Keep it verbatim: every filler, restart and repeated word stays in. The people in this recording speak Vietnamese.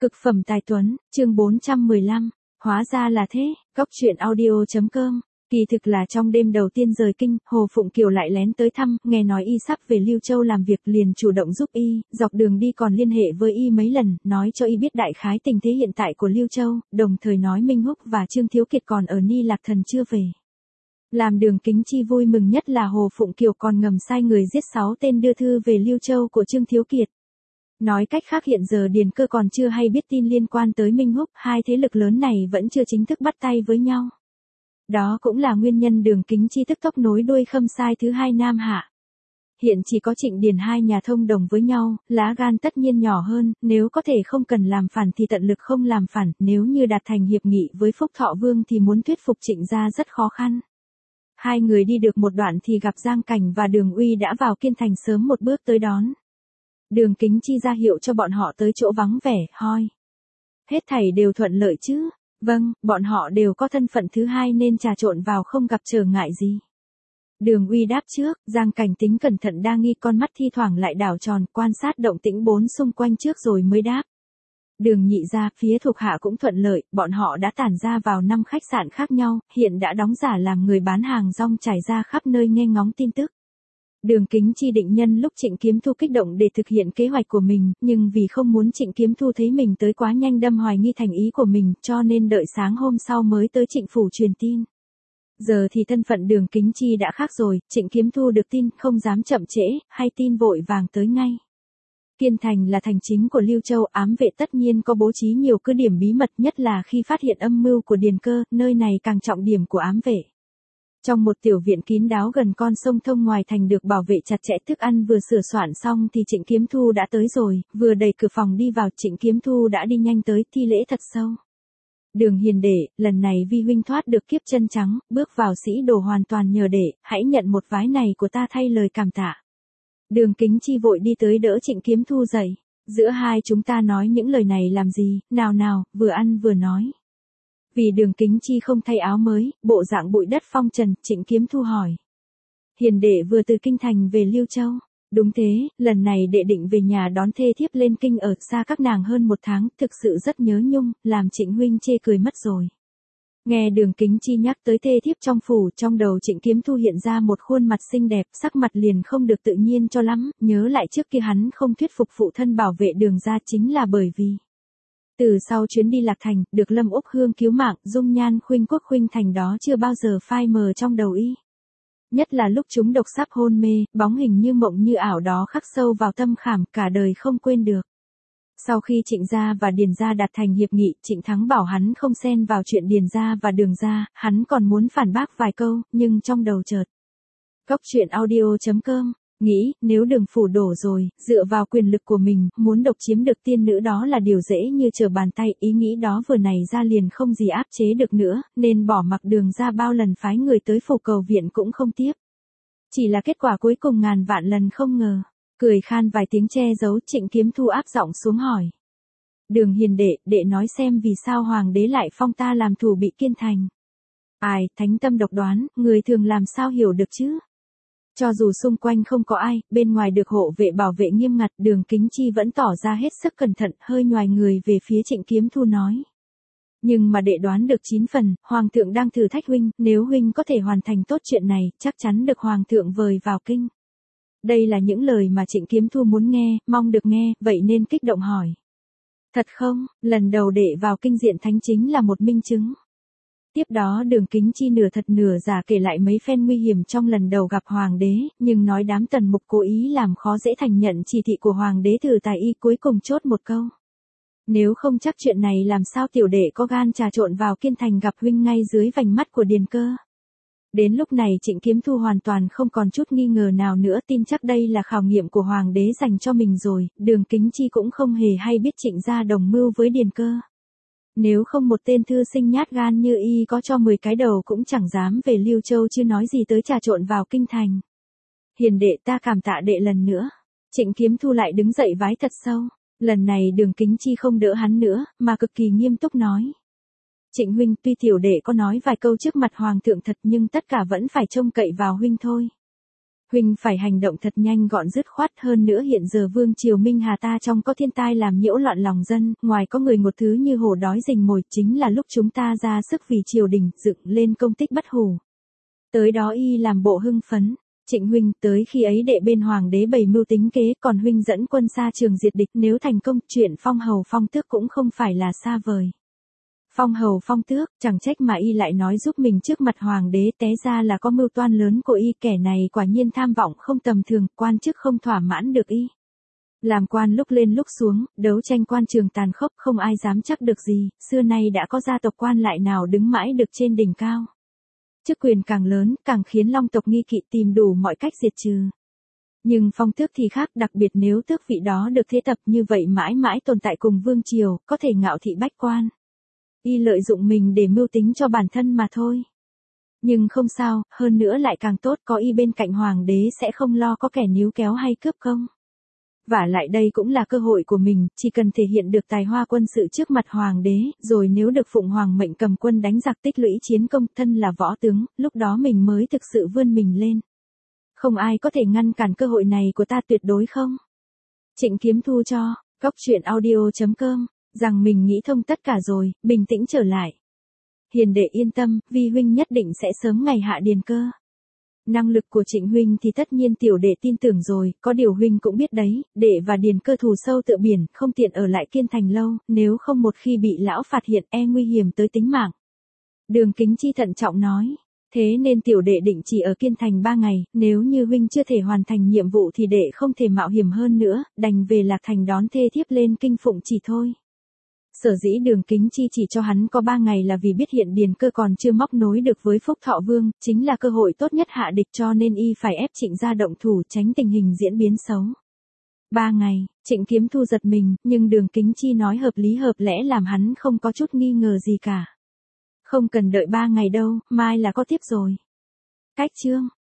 Cực phẩm tài tuấn, chương bốn trăm mười lăm, hóa ra là thế, góc truyện audio.com. Kỳ thực là trong đêm đầu tiên rời kinh, Hồ Phụng Kiều lại lén tới thăm, nghe nói y sắp về Lưu Châu làm việc liền chủ động giúp y, dọc đường đi còn liên hệ với y mấy lần, nói cho y biết đại khái tình thế hiện tại của Lưu Châu, đồng thời nói Minh Húc và Trương Thiếu Kiệt còn ở Ni Lạc Thần chưa về. Làm Đường Kính Chi vui mừng nhất là Hồ Phụng Kiều còn ngầm sai người giết sáu tên đưa thư về Lưu Châu của Trương Thiếu Kiệt. Nói cách khác hiện giờ Điền Cơ còn chưa hay biết tin liên quan tới Minh Húc, hai thế lực lớn này vẫn chưa chính thức bắt tay với nhau. Đó cũng là nguyên nhân Đường Kính Chi tức tốc nối đuôi khâm sai thứ hai Nam Hạ. Hiện chỉ có Trịnh Điền hai nhà thông đồng với nhau, lá gan tất nhiên nhỏ hơn, nếu có thể không cần làm phản thì tận lực không làm phản, nếu như đạt thành hiệp nghị với Phúc Thọ Vương thì muốn thuyết phục Trịnh gia rất khó khăn. Hai người đi được một đoạn thì gặp Giang Cảnh và Đường Uy đã vào Kiên Thành sớm một bước tới đón. Đường Kính Chi ra hiệu cho bọn họ tới chỗ vắng vẻ, hoi. Hết thảy đều thuận lợi chứ? Vâng, bọn họ đều có thân phận thứ hai nên trà trộn vào không gặp trở ngại gì. Đường Uy đáp trước, Giang Cảnh tính cẩn thận đa nghi, con mắt thi thoảng lại đảo tròn, quan sát động tĩnh bốn xung quanh trước rồi mới đáp. Đường Nhị ra, phía thuộc hạ cũng thuận lợi, bọn họ đã tản ra vào năm khách sạn khác nhau, hiện đã đóng giả làm người bán hàng rong trải ra khắp nơi nghe ngóng tin tức. Đường Kính Chi định nhân lúc Trịnh Kiếm Thu kích động để thực hiện kế hoạch của mình, nhưng vì không muốn Trịnh Kiếm Thu thấy mình tới quá nhanh đâm hoài nghi thành ý của mình, cho nên đợi sáng hôm sau mới tới Trịnh phủ truyền tin. Giờ thì thân phận Đường Kính Chi đã khác rồi, Trịnh Kiếm Thu được tin không dám chậm trễ, hay tin vội vàng tới ngay. Kiên Thành là thành chính của Lưu Châu, ám vệ tất nhiên có bố trí nhiều cứ điểm bí mật, nhất là khi phát hiện âm mưu của Điền Cơ, nơi này càng trọng điểm của ám vệ. Trong một tiểu viện kín đáo gần con sông thông ngoài thành được bảo vệ chặt chẽ, thức ăn vừa sửa soạn xong thì Trịnh Kiếm Thu đã tới rồi, vừa đẩy cửa phòng đi vào Trịnh Kiếm Thu đã đi nhanh tới thi lễ thật sâu. Đường hiền đệ, lần này vi huynh thoát được kiếp chân trắng, bước vào sĩ đồ hoàn toàn nhờ đệ, hãy nhận một vái này của ta thay lời cảm tạ. Đường Kính Chi vội đi tới đỡ Trịnh Kiếm Thu dậy. Giữa hai chúng ta nói những lời này làm gì, nào nào, vừa ăn vừa nói. Vì Đường Kính Chi không thay áo mới, bộ dạng bụi đất phong trần, Trịnh Kiếm Thu hỏi. Hiền đệ vừa từ Kinh Thành về Lưu Châu. Đúng thế, lần này đệ định về nhà đón thê thiếp lên kinh ở xa các nàng hơn một tháng, thực sự rất nhớ nhung, làm Trịnh huynh chê cười mất rồi. Nghe Đường Kính Chi nhắc tới thê thiếp trong phủ, trong đầu Trịnh Kiếm Thu hiện ra một khuôn mặt xinh đẹp, sắc mặt liền không được tự nhiên cho lắm, nhớ lại trước kia hắn không thuyết phục phụ thân bảo vệ Đường gia chính là bởi vì từ sau chuyến đi Lạc Thành, được Lâm Úc Hương cứu mạng, dung nhan khuynh quốc khuynh thành đó chưa bao giờ phai mờ trong đầu y. Nhất là lúc chúng độc sắp hôn mê, bóng hình như mộng như ảo đó khắc sâu vào tâm khảm, cả đời không quên được. Sau khi Trịnh gia và Điền gia đạt thành hiệp nghị, Trịnh Thắng bảo hắn không xen vào chuyện Điền gia và Đường gia, hắn còn muốn phản bác vài câu, nhưng trong đầu chợt. Góc truyện audio.com, nghĩ, nếu Đường phủ đổ rồi, dựa vào quyền lực của mình, muốn độc chiếm được tiên nữ đó là điều dễ như trở bàn tay, ý nghĩ đó vừa này ra liền không gì áp chế được nữa, nên bỏ mặc Đường gia bao lần phái người tới phủ cầu viện cũng không tiếp. Chỉ là kết quả cuối cùng ngàn vạn lần không ngờ. Cười khan vài tiếng che giấu, Trịnh Kiếm Thu áp giọng xuống hỏi. Đường hiền đệ, đệ nói xem vì sao hoàng đế lại phong ta làm thủ bị Kiên Thành. Ai, thánh tâm độc đoán, người thường làm sao hiểu được chứ? Cho dù xung quanh không có ai, bên ngoài được hộ vệ bảo vệ nghiêm ngặt, Đường Kính Chi vẫn tỏ ra hết sức cẩn thận, hơi nhoài người về phía Trịnh Kiếm Thu nói. Nhưng mà đệ đoán được chín phần, hoàng thượng đang thử thách huynh, nếu huynh có thể hoàn thành tốt chuyện này, chắc chắn được hoàng thượng vời vào kinh. Đây là những lời mà Trịnh Kiếm Thu muốn nghe, mong được nghe, vậy nên kích động hỏi. Thật không, lần đầu đệ vào kinh diện thánh chính là một minh chứng. Tiếp đó Đường Kính Chi nửa thật nửa giả kể lại mấy phen nguy hiểm trong lần đầu gặp hoàng đế, nhưng nói đám tần mục cố ý làm khó dễ thành nhận chỉ thị của hoàng đế thử tài y, cuối cùng chốt một câu. Nếu không chắc chuyện này làm sao tiểu đệ có gan trà trộn vào Kiên Thành gặp huynh ngay dưới vành mắt của Điền Cơ. Đến lúc này Trịnh Kiếm Thu hoàn toàn không còn chút nghi ngờ nào nữa, tin chắc đây là khảo nghiệm của hoàng đế dành cho mình rồi, Đường Kính Chi cũng không hề hay biết Trịnh gia đồng mưu với Điền Cơ. Nếu không một tên thư sinh nhát gan như y có cho mười cái đầu cũng chẳng dám về Lưu Châu chứ nói gì tới trà trộn vào Kinh Thành. Hiền đệ, ta cảm tạ đệ lần nữa. Trịnh Kiếm Thu lại đứng dậy vái thật sâu, lần này Đường Kính Chi không đỡ hắn nữa, mà cực kỳ nghiêm túc nói. Trịnh huynh, tuy tiểu đệ có nói vài câu trước mặt hoàng thượng thật nhưng tất cả vẫn phải trông cậy vào huynh thôi. Huynh phải hành động thật nhanh gọn dứt khoát, hơn nữa hiện giờ vương triều Minh Hà ta trong có thiên tai làm nhiễu loạn lòng dân, ngoài có người một thứ như hổ đói rình mồi, chính là lúc chúng ta ra sức vì triều đình, dựng lên công tích bất hủ. Tới đó y làm bộ hưng phấn. Trịnh huynh, tới khi ấy đệ bên hoàng đế bày mưu tính kế, còn huynh dẫn quân xa trường diệt địch, nếu thành công, chuyện phong hầu phong tước cũng không phải là xa vời. Phong hầu phong tước, chẳng trách mà y lại nói giúp mình trước mặt hoàng đế, té ra là có mưu toan lớn của y, kẻ này quả nhiên tham vọng không tầm thường, quan chức không thỏa mãn được y. Làm quan lúc lên lúc xuống, đấu tranh quan trường tàn khốc, không ai dám chắc được gì, xưa nay đã có gia tộc quan lại nào đứng mãi được trên đỉnh cao. Chức quyền càng lớn, càng khiến long tộc nghi kỵ, tìm đủ mọi cách diệt trừ. Nhưng phong tước thì khác, đặc biệt nếu tước vị đó được thế tập như vậy mãi mãi tồn tại cùng vương triều, có thể ngạo thị bách quan. Y lợi dụng mình để mưu tính cho bản thân mà thôi. Nhưng không sao, hơn nữa lại càng tốt, có y bên cạnh hoàng đế sẽ không lo có kẻ níu kéo hay cướp công. Vả lại đây cũng là cơ hội của mình, chỉ cần thể hiện được tài hoa quân sự trước mặt hoàng đế, rồi nếu được phụng hoàng mệnh cầm quân đánh giặc tích lũy chiến công, thân là võ tướng, lúc đó mình mới thực sự vươn mình lên. Không ai có thể ngăn cản cơ hội này của ta, tuyệt đối không. Trịnh Kiếm Thu cho, góc truyện audio chấm com, rằng mình nghĩ thông tất cả rồi, bình tĩnh trở lại. Hiền đệ yên tâm, vi huynh nhất định sẽ sớm ngày hạ điền cơ. Năng lực của Trịnh huynh thì tất nhiên tiểu đệ tin tưởng rồi, có điều huynh cũng biết đấy, đệ và điền cơ thù sâu tựa biển, không tiện ở lại Kiên Thành lâu, nếu không một khi bị lão phát hiện e nguy hiểm tới tính mạng. Đường Kính Chi thận trọng nói, thế nên tiểu đệ định chỉ ở Kiên Thành ba ngày, nếu như huynh chưa thể hoàn thành nhiệm vụ thì đệ không thể mạo hiểm hơn nữa, đành về Lạc Thành đón thê thiếp lên kinh phụng chỉ thôi. Sở dĩ Đường Kính Chi chỉ cho hắn có ba ngày là vì biết hiện điền cơ còn chưa móc nối được với Phúc Thọ Vương, chính là cơ hội tốt nhất hạ địch, cho nên y phải ép Trịnh gia động thủ, tránh tình hình diễn biến xấu. Ba ngày, Trịnh Kiếm Thu giật mình, nhưng Đường Kính Chi nói hợp lý hợp lẽ làm hắn không có chút nghi ngờ gì cả. Không cần đợi ba ngày đâu, mai là có tiếp rồi. Cách chương